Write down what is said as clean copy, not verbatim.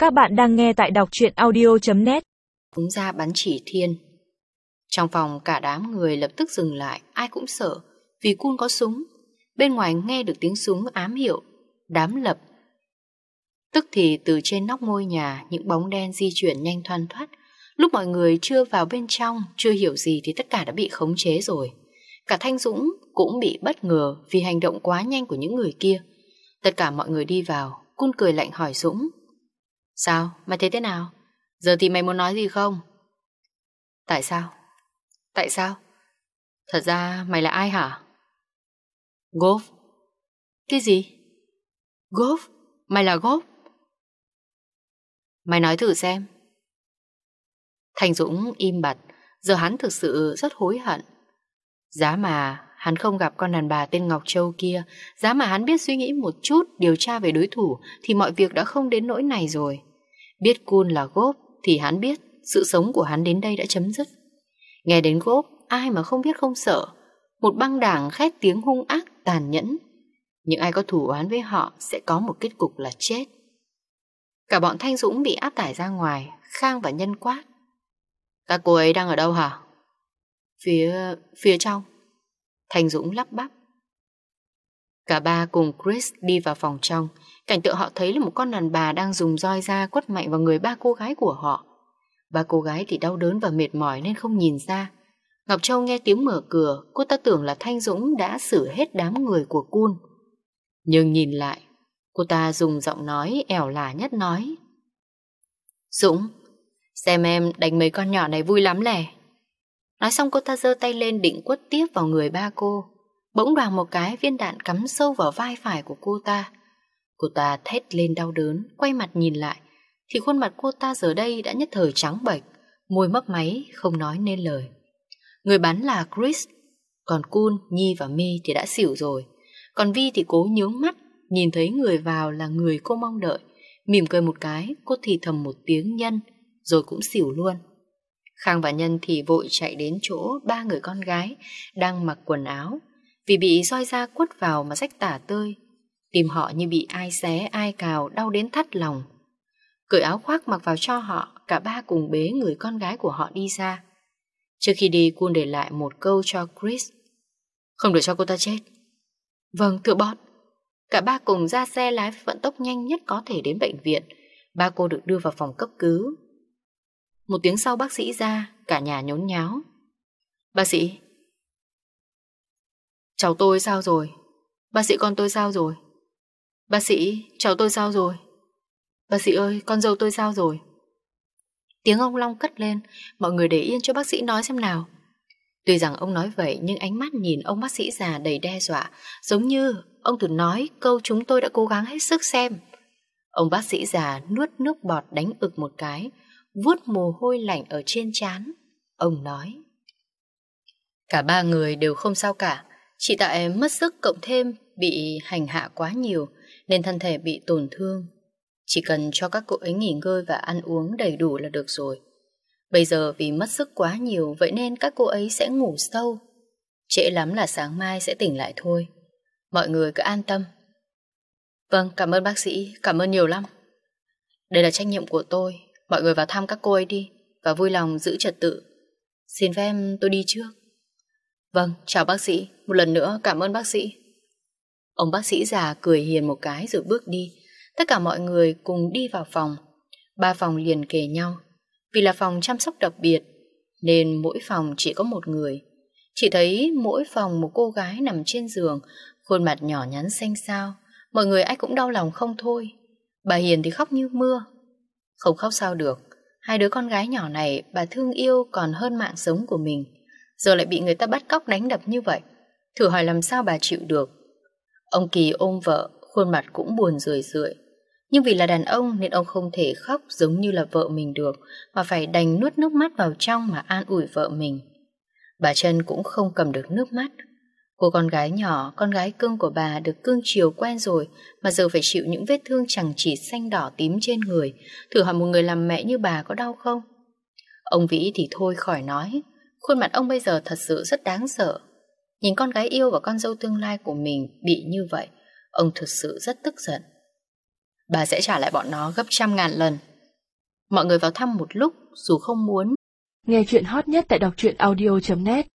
Các bạn đang nghe tại đọc truyện audio.net. Súng ra bắn chỉ thiên. Trong phòng cả đám người lập tức dừng lại, ai cũng sợ vì Kun có súng. Bên ngoài nghe được tiếng súng ám hiệu đám lập. Tức thì từ trên nóc ngôi nhà những bóng đen di chuyển nhanh thoăn thoắt. Lúc mọi người chưa vào bên trong, chưa hiểu gì thì tất cả đã bị khống chế rồi. Cả Thanh Dũng cũng bị bất ngờ vì hành động quá nhanh của những người kia. Tất cả mọi người đi vào, Kun cười lạnh hỏi Dũng: "Sao? Mày thấy thế nào? Giờ thì mày muốn nói gì không?" "Tại sao? Tại sao? Thật ra mày là ai hả?" "Ghost." "Cái gì? Ghost? Mày là Ghost?" "Mày nói thử xem." Thành Dũng im bặt. Giờ hắn thực sự rất hối hận. Giá mà hắn không gặp con đàn bà tên Ngọc Châu kia, giá mà hắn biết suy nghĩ một chút, điều tra về đối thủ, thì mọi việc đã không đến nỗi này rồi. Biết Kun là Ghost thì hắn biết sự sống của hắn đến đây đã chấm dứt. Nghe đến Ghost, ai mà không biết không sợ. Một băng đảng khét tiếng hung ác, tàn nhẫn. Những ai có thủ oán với họ sẽ có một kết cục là chết. Cả bọn Thanh Dũng bị áp tải ra ngoài. Khang và Nhân quát: "Các cô ấy đang ở đâu hả?" Phía trong." Thanh Dũng lắp bắp. Cả ba cùng Chris đi vào phòng trong. Cảnh tượng họ thấy là một con đàn bà đang dùng roi da quất mạnh vào người ba cô gái của họ. Ba cô gái thì đau đớn và mệt mỏi nên không nhìn ra. Ngọc Châu nghe tiếng mở cửa, cô ta tưởng là Thanh Dũng đã xử hết đám người của Kun. Nhưng nhìn lại, cô ta dùng giọng nói ẻo lả nhất nói: "Dũng, xem em đánh mấy con nhỏ này vui lắm lẻ." Nói xong cô ta giơ tay lên định quất tiếp vào người ba cô. Bỗng đoàng một cái viên đạn cắm sâu vào vai phải của cô ta. Cô ta thét lên đau đớn, quay mặt nhìn lại thì khuôn mặt cô ta giờ đây đã nhất thời trắng bệch, môi mấp máy không nói nên lời. Người bắn là Chris, còn Kun, Nhi và My thì đã xỉu rồi. Còn Vi thì cố nhướng mắt, nhìn thấy người vào là người cô mong đợi, mỉm cười một cái, cô thì thầm một tiếng Nhân rồi cũng xỉu luôn. Khang và Nhân thì vội chạy đến chỗ ba người con gái đang mặc quần áo, vì bị roi da quất vào mà rách tả tơi. Tim họ như bị ai xé ai cào, đau đến thắt lòng. Cởi áo khoác mặc vào cho họ, cả ba cùng bế người con gái của họ đi ra. Trước khi đi, Kun để lại một câu cho Chris: "Không được cho cô ta chết." "Vâng, thưa boss." Cả ba cùng ra xe lái với vận tốc nhanh nhất có thể đến bệnh viện. Ba cô được đưa vào phòng cấp cứu. Một tiếng sau bác sĩ ra, cả nhà nhốn nháo. "Bác sĩ, cháu tôi sao rồi? Bác sĩ, con tôi sao rồi? Bác sĩ, cháu tôi sao rồi? Bác sĩ ơi, con dâu tôi sao rồi?" Tiếng ông Long cất lên. Mọi người để yên cho bác sĩ nói xem nào. Tuy rằng ông nói vậy nhưng ánh mắt nhìn ông bác sĩ già đầy đe dọa, giống như ông thử nói câu "chúng tôi đã cố gắng hết sức" xem. Ông bác sĩ già nuốt nước bọt đánh ực một cái, vuốt mồ hôi lạnh ở trên trán. Ông nói: "Cả ba người đều không sao cả, chỉ tại mất sức cộng thêm bị hành hạ quá nhiều nên thân thể bị tổn thương. Chỉ cần cho các cô ấy nghỉ ngơi và ăn uống đầy đủ là được rồi. Bây giờ vì mất sức quá nhiều vậy nên các cô ấy sẽ ngủ sâu. Trễ lắm là sáng mai sẽ tỉnh lại thôi. Mọi người cứ an tâm." "Vâng, cảm ơn bác sĩ, cảm ơn nhiều lắm. Đây là trách nhiệm của tôi. Mọi người vào thăm các cô ấy đi và vui lòng giữ trật tự. Xin phép tôi đi trước." "Vâng, chào bác sĩ, một lần nữa cảm ơn bác sĩ." Ông bác sĩ già cười hiền một cái rồi bước đi. Tất cả mọi người cùng đi vào phòng. Ba phòng liền kề nhau. Vì là phòng chăm sóc đặc biệt nên mỗi phòng chỉ có một người. Chỉ thấy mỗi phòng một cô gái nằm trên giường, khuôn mặt nhỏ nhắn xanh xao. Mọi người ai cũng đau lòng không thôi. Bà Hiền thì khóc như mưa. Không khóc sao được, hai đứa con gái nhỏ này bà thương yêu còn hơn mạng sống của mình, giờ lại bị người ta bắt cóc đánh đập như vậy. Thử hỏi làm sao bà chịu được. Ông Kỳ ôm vợ, khuôn mặt cũng buồn rười rượi. Nhưng vì là đàn ông nên ông không thể khóc giống như là vợ mình được, mà phải đành nuốt nước mắt vào trong mà an ủi vợ mình. Bà Trân cũng không cầm được nước mắt. Cô con gái nhỏ, con gái cưng của bà được cưng chiều quen rồi mà giờ phải chịu những vết thương chẳng chỉ xanh đỏ tím trên người. Thử hỏi một người làm mẹ như bà có đau không? Ông Vĩ thì thôi khỏi nói. Khuôn mặt ông bây giờ thật sự rất đáng sợ. Nhìn con gái yêu và con dâu tương lai của mình bị như vậy, ông thực sự rất tức giận. Bà sẽ trả lại bọn nó gấp 100.000 lần. Mọi người vào thăm một lúc dù không muốn. Nghe chuyện hot nhất tại đọc truyện audio.net